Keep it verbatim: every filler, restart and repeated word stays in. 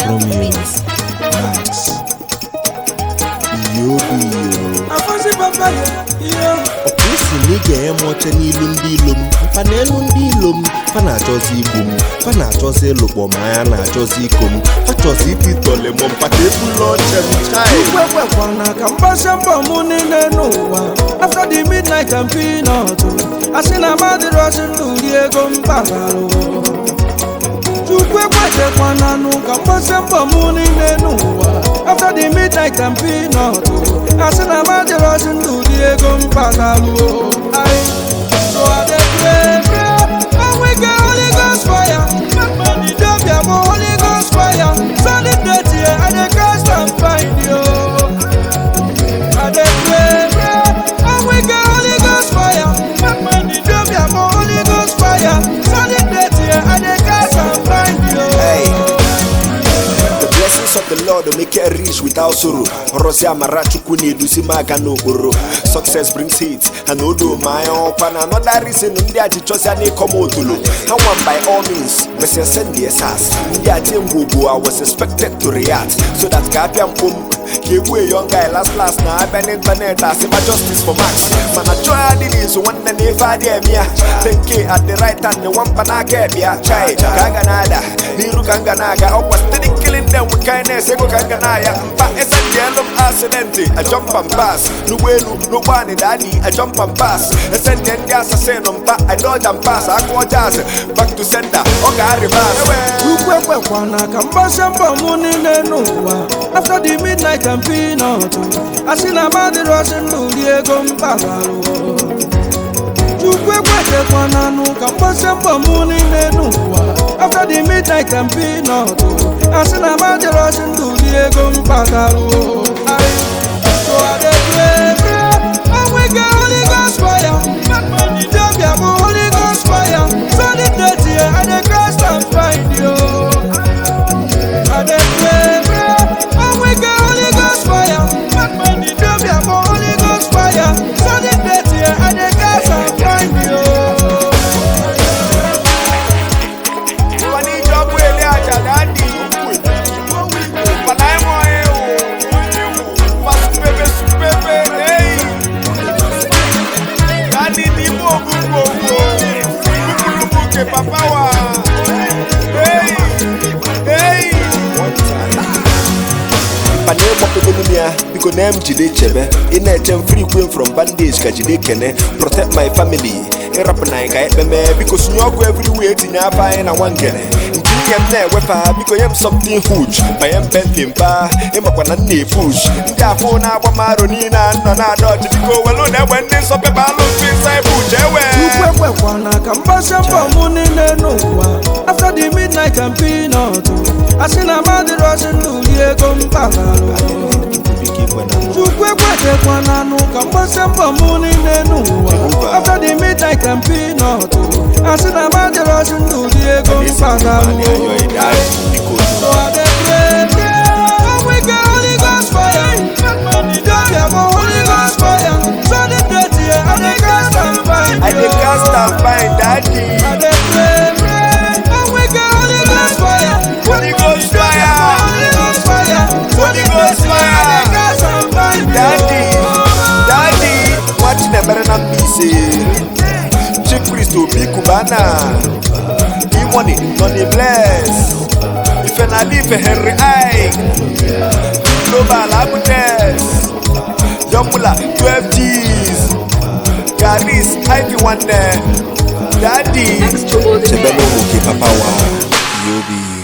Romeo, Max, Yobi, Afansi papa yo. Okwesi nige emoche n'ilu ndị ilom, mpa n'elu ndị ilom, fa na-achọzi igbu m, fa na-achọzi ịlụkpọ ma ya na-achọzi iko m, fa chọzi ititole m mpa ka ebulu oche m chai. Ikwekwana ka mbasa mbọ mụ niile n'ụwa. After the midnight and peanut, asị na madịrọzi ndụ ri ego mpaghara. Chukwu ekwekwana nụ ka mbasa mbọ mụ niile n'ụwa. After the midnight and peanut, asị na madịrọzi ndụ ri ego mpaghara. So I dey pray, pray, and we get Holy Ghost fire. Money don't be about Holy Ghost fire. Solid dirty, I dey cast and find you. I dey pray, pray, and we get Holy Ghost fire. Money don't be about Holy Ghost fire. Solid dirty, I dey cast and find you. Hey. The blessings of the Lord will make it rich without sorrow. Rosia Marachuku need to see Magano Oro. Success brings hits, and Odo my own pan. Another reason India to trust any Komotulu. And one by all means, Messia send the assas. India team Bubu, I was expected to react. So that Gapiam Pum gave away young guy last last now. I've been internet, I say my justice for Max. Man, I try it is one and if I dare me. ten K at the right hand, the one Panakabia. Chai, Ganganada, Niru Ganganaga. I was steady killing them with kindness. Ego Ganganaya, but it's a yellow accident. I jump and pass. No way, no one in daddy. I jump and pass. I send ten gas, I send them back. I dodge and pass. I go jazz back to center. Okay, I reverse. Ikwekwana ka mbasa mbọ mụ niile n'ụwa. After the midnight and peanut, asị na madịrọzi ndụ ri ego mpaghara. Chukwu ekwekwana nụ ka mbasa mbọ mụ niile n'ụwa. After the midnight and peanut, asị na madịrọzi ndụ ri ego mpaghara. So I dey pray, pray, and we get Holy Ghost fire. Money don't be about Holy Ghost fire. Solid dirty, I dey cast and find you. I dey pray, pray, and we get Holy Ghost fire. Money don't be about Holy Ghost fire. Solid dirty, I dey cast and find you. Money job where they are daddy. But I'm on Pass pepe pepe hey. Daddy di mo go go. Kuku ke papa wa. Hey. Hey. Pane mo pe dunia biko na em jide chebe. Ina etem free queen from bandage ka jide kene. Protect my family. Rap na ka ebe because you go everywhere tinya fa na wan kene. Yem na wefa biko yem something huge. My em Bentley pa em akwa na na push. Nda fo na agba maro ni na no na dodge biko welo na when this up ba lo inside push ewe. Ikwekwana ka mbasa mbọ mụ niile n'ụwa. After the midnight and peanut, asị na madịrọzi ndụ ri ego mpaghara. Chukwu ekwekwana nụ ka mbasa mbọ mụ niile n'ụwa. After the midnight and peanut, asị na madịrọzi ndụ ri ego mpaghara. So I dey pray, pray, and we get Holy Ghost fire. Money don't be about Holy Ghost fire. Solid dirty, I dey cast and find you. I dey cast and find daddy. I dey pray, pray, and we get Holy Ghost fire. Holy Ghost fire. Holy Ghost fire. Holy Ghost fire. I dey cast and find you. Daddy, daddy, watch the better than me say. Chick priest to be Cubana. He want it, money bless. If I live a Henry I, global abundance. Yomula twelve G's. Garis Ivy one there. Daddy. Sebelo Muki Papa wa, Yobi.